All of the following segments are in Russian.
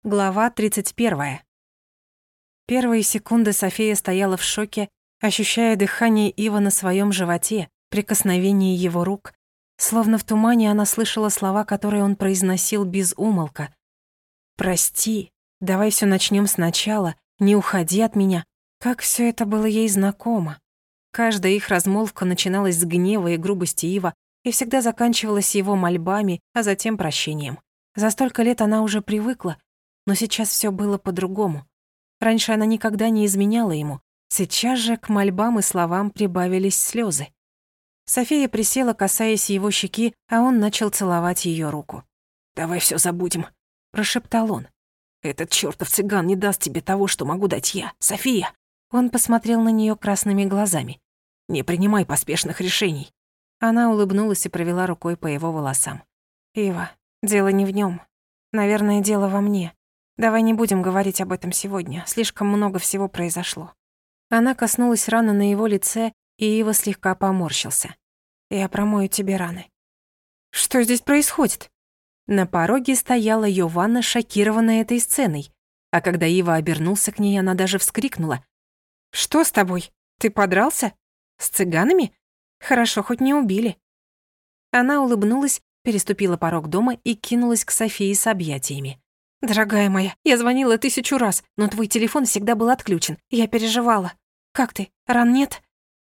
Глава 31. Первые секунды София стояла в шоке, ощущая дыхание Ива на своем животе, прикосновение его рук. Словно в тумане она слышала слова, которые он произносил без умолка. «Прости, давай все начнем сначала, не уходи от меня». Как все это было ей знакомо. Каждая их размолвка начиналась с гнева и грубости Ива и всегда заканчивалась его мольбами, а затем прощением. За столько лет она уже привыкла, но сейчас всё было по-другому. Раньше она никогда не изменяла ему. Сейчас же к мольбам и словам прибавились слёзы. София присела, касаясь его щеки, а он начал целовать её руку. «Давай всё забудем», — прошептал он. «Этот чёртов цыган не даст тебе того, что могу дать я, София». Он посмотрел на неё красными глазами. «Не принимай поспешных решений». Она улыбнулась и провела рукой по его волосам. «Ива, дело не в нём. Наверное, дело во мне. Давай не будем говорить об этом сегодня. Слишком много всего произошло». Она коснулась раны на его лице, и Ива слегка поморщился. «Я промою тебе раны». «Что здесь происходит?» На пороге стояла Йованна, шокированная этой сценой. А когда Ива обернулся к ней, она даже вскрикнула. «Что с тобой? Ты подрался? С цыганами? Хорошо, хоть не убили». Она улыбнулась, переступила порог дома и кинулась к Софии с объятиями. «Дорогая моя, я звонила 1000 раз, но твой телефон всегда был отключен. Я переживала. Как ты? Ран нет?»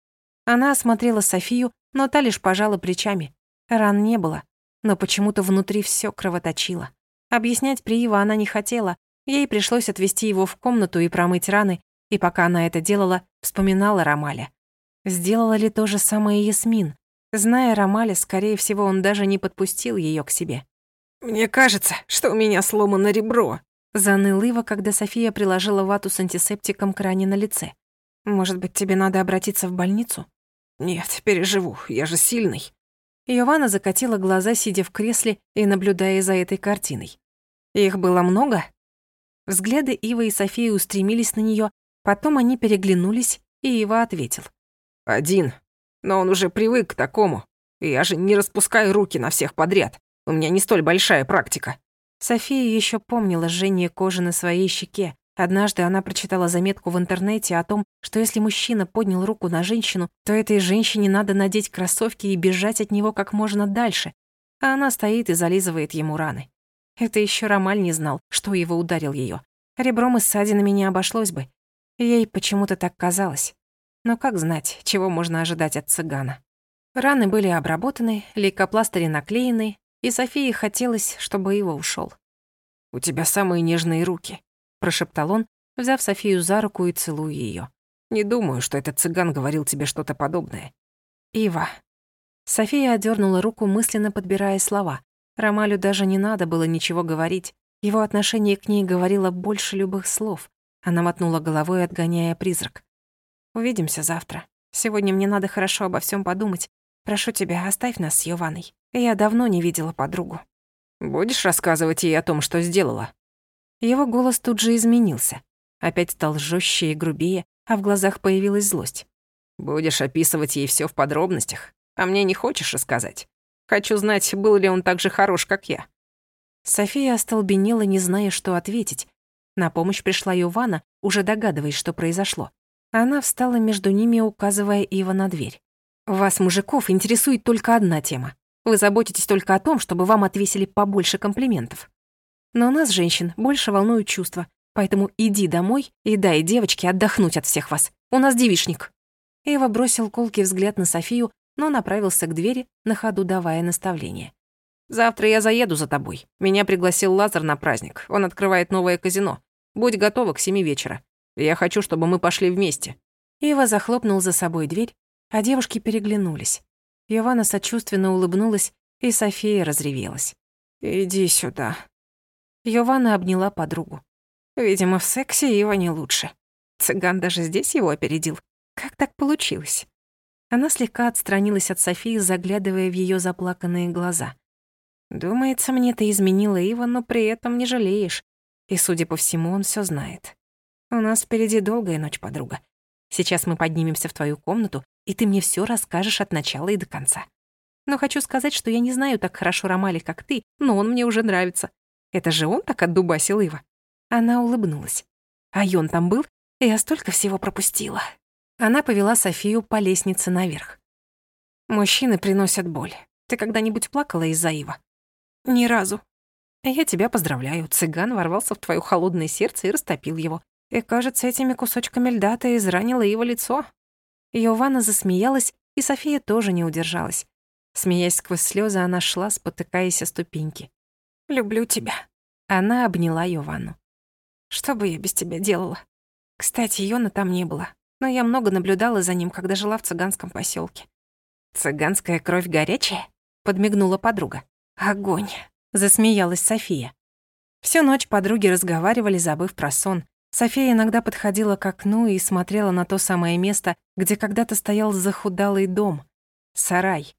Она осмотрела Софию, но та лишь пожала плечами. Ран не было, но почему-то внутри всё кровоточило. Объяснять Приива она не хотела. Ей пришлось отвезти его в комнату и промыть раны, и пока она это делала, вспоминала Ромаля. Сделала ли то же самое Ясмин? Зная Ромаля, скорее всего, он даже не подпустил её к себе. «Мне кажется, что у меня сломано ребро», — заныл Ива, когда София приложила вату с антисептиком к ране на лице. «Может быть, тебе надо обратиться в больницу?» «Нет, переживу, я же сильный». Йованна закатила глаза, сидя в кресле и наблюдая за этой картиной. «Их было много?» Взгляды Ива и Софии устремились на неё, потом они переглянулись, и Ива ответил. «Один. Но он уже привык к такому. Я же не распускаю руки на всех подряд. У меня не столь большая практика». София ещё помнила жжение кожи на своей щеке. Однажды она прочитала заметку в интернете о том, что если мужчина поднял руку на женщину, то этой женщине надо надеть кроссовки и бежать от него как можно дальше, а она стоит и зализывает ему раны. Это ещё Ромаль не знал, что его ударил её. Ребром и ссадинами не обошлось бы. Ей почему-то так казалось. Но как знать, чего можно ожидать от цыгана? Раны были обработаны, лейкопластыри наклеены, и Софии хотелось, чтобы Ива ушёл. «У тебя самые нежные руки», — прошептал он, взяв Софию за руку и целуя её. «Не думаю, что этот цыган говорил тебе что-то подобное». «Ива». София отдёрнула руку, мысленно подбирая слова. Ромалю даже не надо было ничего говорить. Его отношение к ней говорило больше любых слов. Она мотнула головой, отгоняя призрак. «Увидимся завтра. Сегодня мне надо хорошо обо всём подумать. Прошу тебя, оставь нас с Йованной. Я давно не видела подругу». «Будешь рассказывать ей о том, что сделала?» Его голос тут же изменился. Опять стал жёстче и грубее, а в глазах появилась злость. «Будешь описывать ей всё в подробностях, а мне не хочешь рассказать? Хочу знать, был ли он так же хорош, как я». София остолбенела, не зная, что ответить. На помощь пришла Йованна, уже догадываясь, что произошло. Она встала между ними, указывая Ива на дверь. «Вас, мужиков, интересует только одна тема. Вы заботитесь только о том, чтобы вам отвесили побольше комплиментов. Но нас, женщин, больше волнуют чувства, поэтому иди домой и дай девочке отдохнуть от всех вас. У нас девичник». Ива бросил колкий взгляд на Софию, но направился к двери, на ходу давая наставление. «Завтра я заеду за тобой. Меня пригласил Лазар на праздник. Он открывает новое казино. Будь готова к 7 вечера. Я хочу, чтобы мы пошли вместе». Ива захлопнул за собой дверь, а девушки переглянулись. Йованна сочувственно улыбнулась, и София разревелась. «Иди сюда». Йованна обняла подругу. Видимо, в сексе Ива не лучше. Цыган даже здесь его опередил. Как так получилось? Она слегка отстранилась от Софии, заглядывая в её заплаканные глаза. «Думается, мне ты изменила Ива, но при этом не жалеешь. И, судя по всему, он всё знает. У нас впереди долгая ночь, подруга. Сейчас мы поднимемся в твою комнату, и ты мне всё расскажешь от начала и до конца. Но хочу сказать, что я не знаю так хорошо Ромаля, как ты, но он мне уже нравится. Это же он так отдубасил Ива. Она улыбнулась. А Йон там был? Я столько всего пропустила. Она повела Софию по лестнице наверх. Мужчины приносят боль. Ты когда-нибудь плакала из-за Ива? Ни разу. Я тебя поздравляю. Цыган ворвался в твоё холодное сердце и растопил его. И, кажется, этими кусочками льда ты изранила его лицо. Йована засмеялась, и София тоже не удержалась. Смеясь сквозь слёзы, она шла, спотыкаясь о ступеньки. «Люблю тебя». Она обняла Йованну. «Что бы я без тебя делала? Кстати, Йона там не было, но я много наблюдала за ним, когда жила в цыганском посёлке». «Цыганская кровь горячая?» — подмигнула подруга. «Огонь!» — засмеялась София. Всю ночь подруги разговаривали, забыв про сон. София иногда подходила к окну и смотрела на то самое место, где когда-то стоял захудалый дом. Сарай.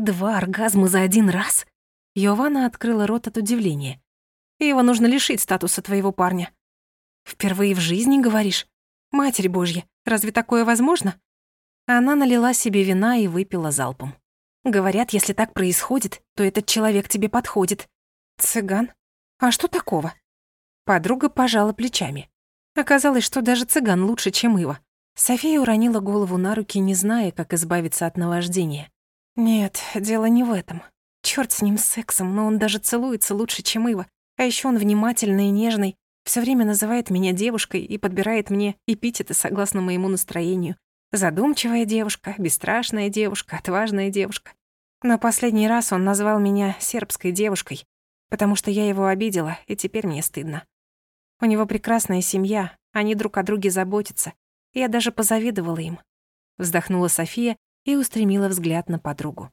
2 оргазма за 1 раз? Йована открыла рот от удивления. Его нужно лишить статуса твоего парня. Впервые в жизни, говоришь? Матерь Божья, разве такое возможно? Она налила себе вина и выпила залпом. Говорят, если так происходит, то этот человек тебе подходит. Цыган? А что такого? Подруга пожала плечами. Оказалось, что даже цыган лучше, чем Ива. София уронила голову на руки, не зная, как избавиться от наваждения. Нет, дело не в этом. Чёрт с ним, с сексом, но он даже целуется лучше, чем Ива. А ещё он внимательный и нежный, всё время называет меня девушкой и подбирает мне эпитеты согласно моему настроению. Задумчивая девушка, бесстрашная девушка, отважная девушка. Но последний раз он назвал меня сербской девушкой, потому что я его обидела, и теперь мне стыдно. У него прекрасная семья, они друг о друге заботятся. Я даже позавидовала им. Вздохнула София и устремила взгляд на подругу.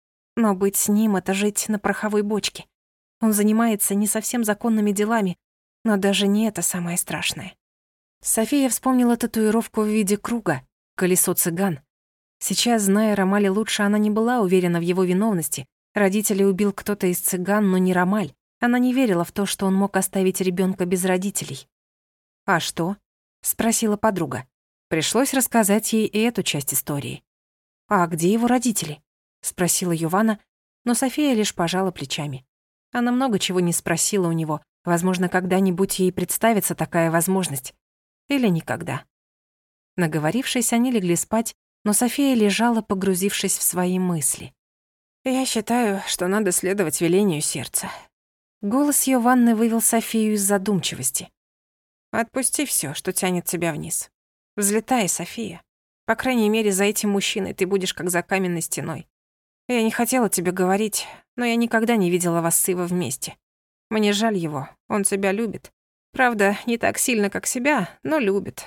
Но быть с ним — это жить на пороховой бочке. Он занимается не совсем законными делами, но даже не это самое страшное. София вспомнила татуировку в виде круга, колесо цыган. Сейчас, зная Ромаля лучше, она не была уверена в его виновности. Родителей убил кто-то из цыган, но не Ромаль. Она не верила в то, что он мог оставить ребёнка без родителей. «А что?» — спросила подруга. Пришлось рассказать ей и эту часть истории. «А где его родители?» — спросила Йована, но София лишь пожала плечами. Она много чего не спросила у него. Возможно, когда-нибудь ей представится такая возможность. Или никогда. Наговорившись, они легли спать, но София лежала, погрузившись в свои мысли. «Я считаю, что надо следовать велению сердца». Голос Йованны вывел Софию из задумчивости. «Отпусти всё, что тянет тебя вниз. Взлетай, София. По крайней мере, за этим мужчиной ты будешь как за каменной стеной. Я не хотела тебе говорить, но я никогда не видела вас с Иво вместе. Мне жаль его, он тебя любит. Правда, не так сильно, как себя, но любит.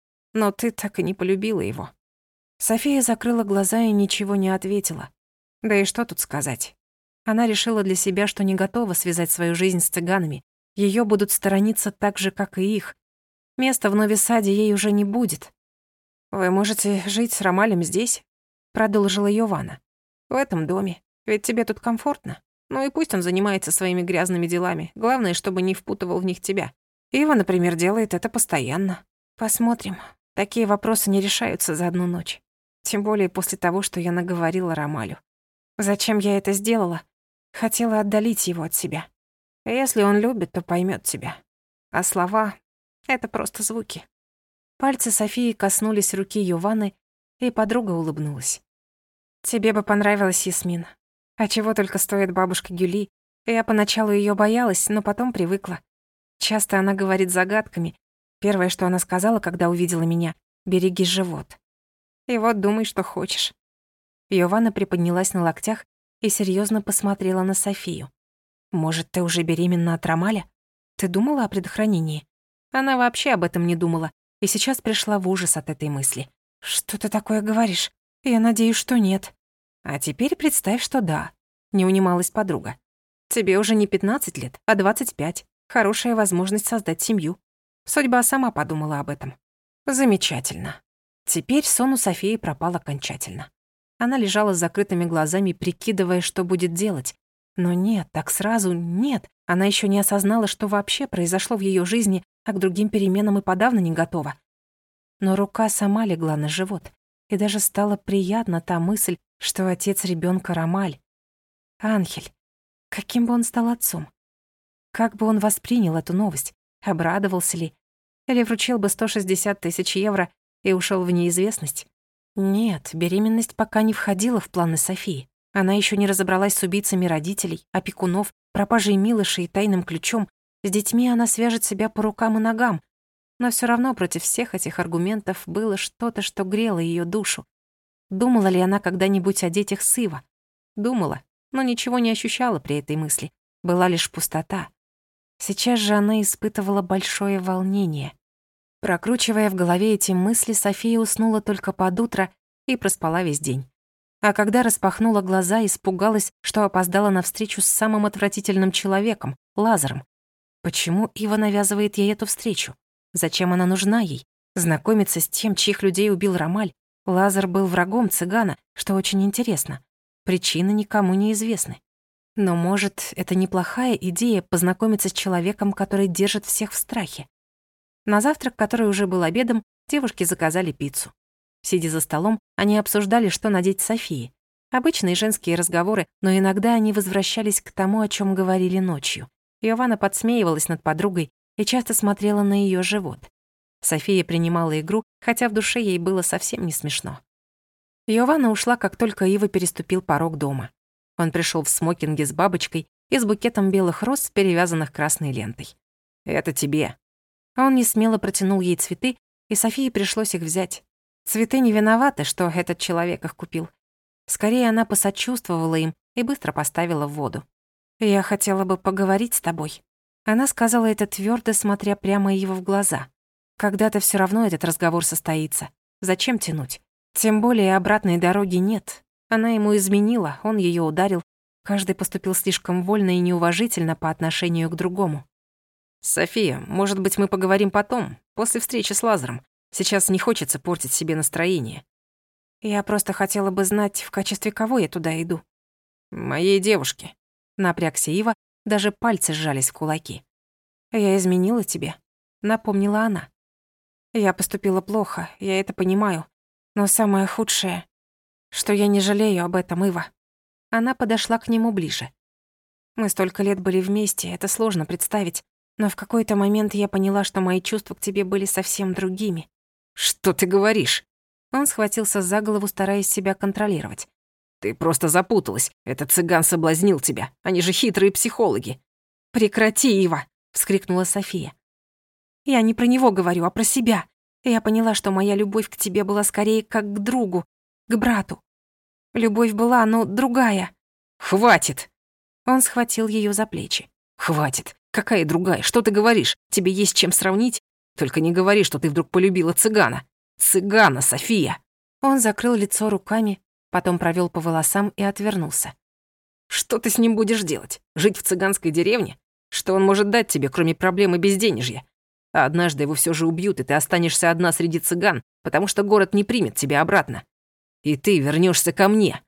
Но ты так и не полюбила его». София закрыла глаза и ничего не ответила. Да и что тут сказать? Она решила для себя, что не готова связать свою жизнь с цыганами. Её будут сторониться так же, как и их. Места в Нови-Саде ей уже не будет. «Вы можете жить с Ромалем здесь», — продолжила Йована. «В этом доме. Ведь тебе тут комфортно. Ну и пусть он занимается своими грязными делами. Главное, чтобы не впутывал в них тебя. Ива, например, делает это постоянно. Посмотрим. Такие вопросы не решаются за одну ночь. Тем более после того, что я наговорила Ромалю. Зачем я это сделала? Хотела отдалить его от себя. Если он любит, то поймёт тебя. А слова — это просто звуки». Пальцы Софии коснулись руки Йованы, и подруга улыбнулась. «Тебе бы понравилась Ясмин. А чего только стоит бабушка Гюли. Я поначалу её боялась, но потом привыкла. Часто она говорит загадками. Первое, что она сказала, когда увидела меня — «береги живот». И вот думай, что хочешь». Йована приподнялась на локтях и серьёзно посмотрела на Софию. «Может, ты уже беременна от Ромаля? Ты думала о предохранении?» Она вообще об этом не думала, и сейчас пришла в ужас от этой мысли. «Что ты такое говоришь? Я надеюсь, что нет». «А теперь представь, что да», — не унималась подруга. «Тебе уже не 15 лет, а 25. Хорошая возможность создать семью. Судьба сама подумала об этом». «Замечательно». Теперь сон у Софии пропал окончательно. Она лежала с закрытыми глазами, прикидывая, что будет делать. Но нет, так сразу нет. Она ещё не осознала, что вообще произошло в её жизни, а к другим переменам и подавно не готова. Но рука сама легла на живот, и даже стало приятно та мысль, что отец ребёнка Ромаль. Анхель. Каким бы он стал отцом? Как бы он воспринял эту новость? обрадовался ли, или вручил бы 160 тысяч евро и ушел в неизвестность. Нет, беременность пока не входила в планы Софии. Она еще не разобралась с убийцами родителей, опекунов, пропажей Милоши и тайным ключом. С детьми она свяжет себя по рукам и ногам. Но все равно против всех этих аргументов было что-то, что грело ее душу. Думала ли она когда-нибудь о детях Сыва? Думала, но ничего не ощущала при этой мысли. Была лишь пустота. Сейчас же она испытывала большое волнение. Прокручивая в голове эти мысли, София уснула только под утро и проспала весь день. А когда распахнула глаза, испугалась, что опоздала на встречу с самым отвратительным человеком, Лазаром. Почему Ива навязывает ей эту встречу? Зачем она нужна ей? Знакомиться с тем, чьих людей убил Ромаль. Лазар был врагом цыгана, что очень интересно. Причины никому не известны. Но, может, это неплохая идея познакомиться с человеком, который держит всех в страхе. На завтрак, который уже был обедом, девушки заказали пиццу. Сидя за столом, они обсуждали, что надеть Софии. Обычные женские разговоры, но иногда они возвращались к тому, о чем говорили ночью. Иованна подсмеивалась над подругой и часто смотрела на ее живот. София принимала игру, хотя в душе ей было совсем не смешно. Иованна ушла, как только Ива переступил порог дома. Он пришел в смокинге с бабочкой и с букетом белых роз, перевязанных красной лентой. «Это тебе». Он несмело протянул ей цветы, и Софии пришлось их взять. Цветы не виноваты, что этот человек их купил. Скорее, она посочувствовала им и быстро поставила в воду. «Я хотела бы поговорить с тобой». Она сказала это твердо, смотря прямо Иву в глаза. «Когда-то все равно этот разговор состоится. Зачем тянуть? Тем более обратной дороги нет. Она ему изменила, он ее ударил. Каждый поступил слишком вольно и неуважительно по отношению к другому». «София, может быть, мы поговорим потом, после встречи с Лазаром. Сейчас не хочется портить себе настроение». «Я просто хотела бы знать, в качестве кого я туда иду». «Моей девушки». Напрягся Ива, даже пальцы сжались в кулаки. «Я изменила тебе», — напомнила она. «Я поступила плохо, я это понимаю. Но самое худшее, что я не жалею об этом, Ива». Она подошла к нему ближе. «Мы столько лет были вместе, это сложно представить. Но в какой-то момент я поняла, что мои чувства к тебе были совсем другими». «Что ты говоришь?» Он схватился за голову, стараясь себя контролировать. «Ты просто запуталась. Этот цыган соблазнил тебя. Они же хитрые психологи». «Прекрати, Ива!» — вскрикнула София. «Я не про него говорю, а про себя. Я поняла, что моя любовь к тебе была скорее как к другу, к брату. Любовь была, но другая». «Хватит!» Он схватил ее за плечи. «Хватит! Какая другая? Что ты говоришь? Тебе есть чем сравнить? Только не говори, что ты вдруг полюбила цыгана. Цыгана, София!» Он закрыл лицо руками, потом провел по волосам и отвернулся. «Что ты с ним будешь делать? Жить в цыганской деревне? Что он может дать тебе, кроме проблемы безденежья? А однажды его все же убьют, и ты останешься одна среди цыган, потому что город не примет тебя обратно. И ты вернешься ко мне».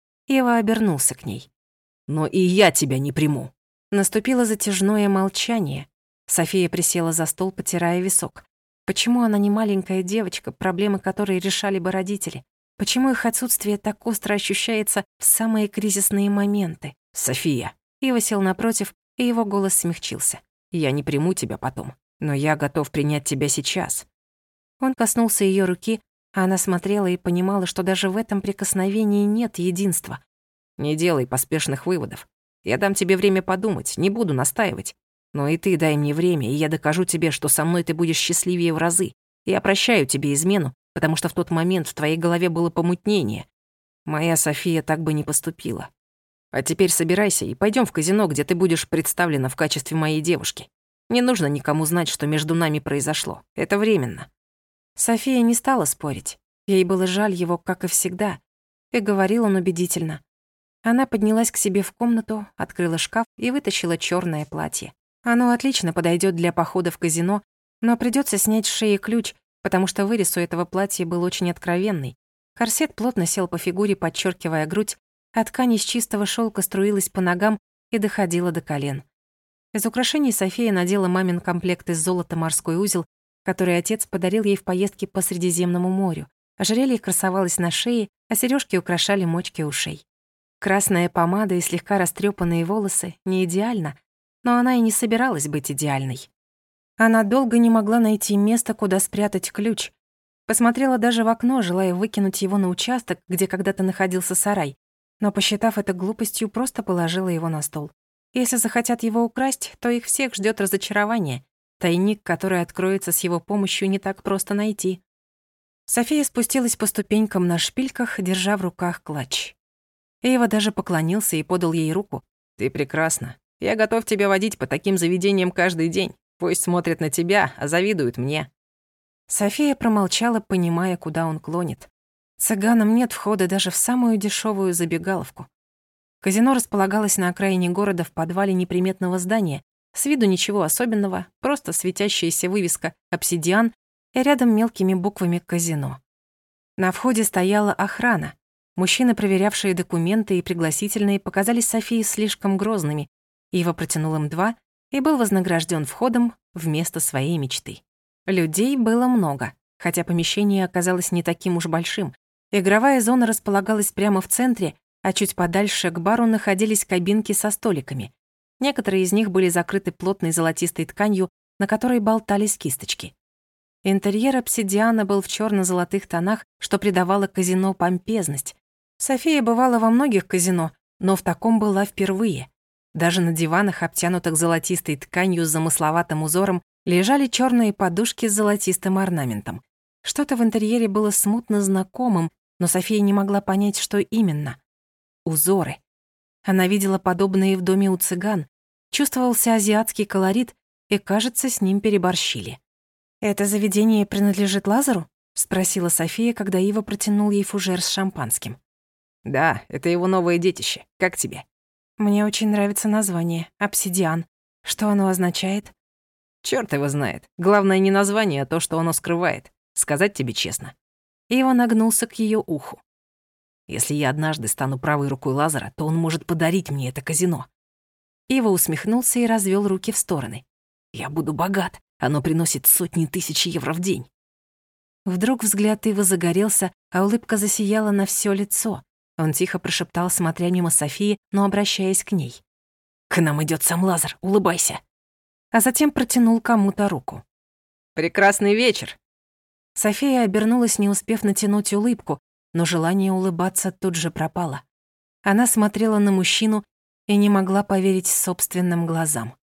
Ива обернулся к ней. «Но и я тебя не приму». Наступило затяжное молчание. София присела за стол, потирая висок. Почему она не маленькая девочка, проблемы которой решали бы родители? Почему их отсутствие так остро ощущается в самые кризисные моменты? «София». Ива сел напротив, и его голос смягчился. «Я не приму тебя потом, но я готов принять тебя сейчас». Он коснулся ее руки, а она смотрела и понимала, что даже в этом прикосновении нет единства. «Не делай поспешных выводов. Я дам тебе время подумать, не буду настаивать. Но и ты дай мне время, и я докажу тебе, что со мной ты будешь счастливее в разы. Я прощаю тебе измену, потому что в тот момент в твоей голове было помутнение. Моя София так бы не поступила. А теперь собирайся и пойдем в казино, где ты будешь представлена в качестве моей девушки. Не нужно никому знать, что между нами произошло. Это временно». София не стала спорить. Ей было жаль его, как и всегда. И говорил он убедительно. Она поднялась к себе в комнату, открыла шкаф и вытащила черное платье. Оно отлично подойдет для похода в казино, но придется снять с шеи ключ, потому что вырез у этого платья был очень откровенный. Корсет плотно сел по фигуре, подчеркивая грудь, а ткань из чистого шелка струилась по ногам и доходила до колен. Из украшений София надела мамин комплект из золота морской узел, который отец подарил ей в поездке по Средиземному морю. Ожерелье красовалось на шее, а сережки украшали мочки ушей. Красная помада и слегка растрепанные волосы не идеально, но она и не собиралась быть идеальной. Она долго не могла найти место, куда спрятать ключ. Посмотрела даже в окно, желая выкинуть его на участок, где когда-то находился сарай, но, посчитав это глупостью, просто положила его на стол. Если захотят его украсть, то их всех ждёт разочарование. Тайник, который откроется с его помощью, не так просто найти. София спустилась по ступенькам на шпильках, держа в руках клатч. Эйва даже поклонился и подал ей руку. «Ты прекрасна. Я готов тебя водить по таким заведениям каждый день. Пусть смотрят на тебя, а завидуют мне». София промолчала, понимая, куда он клонит. Цыганам нет входа даже в самую дешевую забегаловку. Казино располагалось на окраине города в подвале неприметного здания. С виду ничего особенного, просто светящаяся вывеска «Обсидиан» и рядом мелкими буквами «Казино». На входе стояла охрана. Мужчины, проверявшие документы и пригласительные, показались Софии слишком грозными. Ива протянул им 2 и был вознагражден входом вместо своей мечты. Людей было много, хотя помещение оказалось не таким уж большим. Игровая зона располагалась прямо в центре, а чуть подальше к бару находились кабинки со столиками. Некоторые из них были закрыты плотной золотистой тканью, на которой болтались кисточки. Интерьер обсидиана был в чёрно-золотых тонах, что придавало казино помпезность. София бывала во многих казино, но в таком была впервые. Даже на диванах, обтянутых золотистой тканью с замысловатым узором, лежали чёрные подушки с золотистым орнаментом. Что-то в интерьере было смутно знакомым, но София не могла понять, что именно. Узоры. Она видела подобные в доме у цыган, чувствовался азиатский колорит, и, кажется, с ним переборщили. «Это заведение принадлежит Лазару?» — спросила София, когда Ива протянул ей фужер с шампанским. «Да, это его новое детище. Как тебе?» «Мне очень нравится название — «Обсидиан». Что оно означает?» «Чёрт его знает. Главное не название, а то, что оно скрывает. Сказать тебе честно». Ива нагнулся к её уху. «Если я однажды стану правой рукой Лазара, то он может подарить мне это казино». Ива усмехнулся и развёл руки в стороны. «Я буду богат. Оно приносит сотни тысяч евро в день». Вдруг взгляд Ивы загорелся, а улыбка засияла на всё лицо. Он тихо прошептал, смотря мимо Софии, но обращаясь к ней. «К нам идёт сам Лазар, улыбайся». А затем протянул кому-то руку. «Прекрасный вечер». София обернулась, не успев натянуть улыбку, но желание улыбаться тут же пропало. Она смотрела на мужчину и не могла поверить собственным глазам.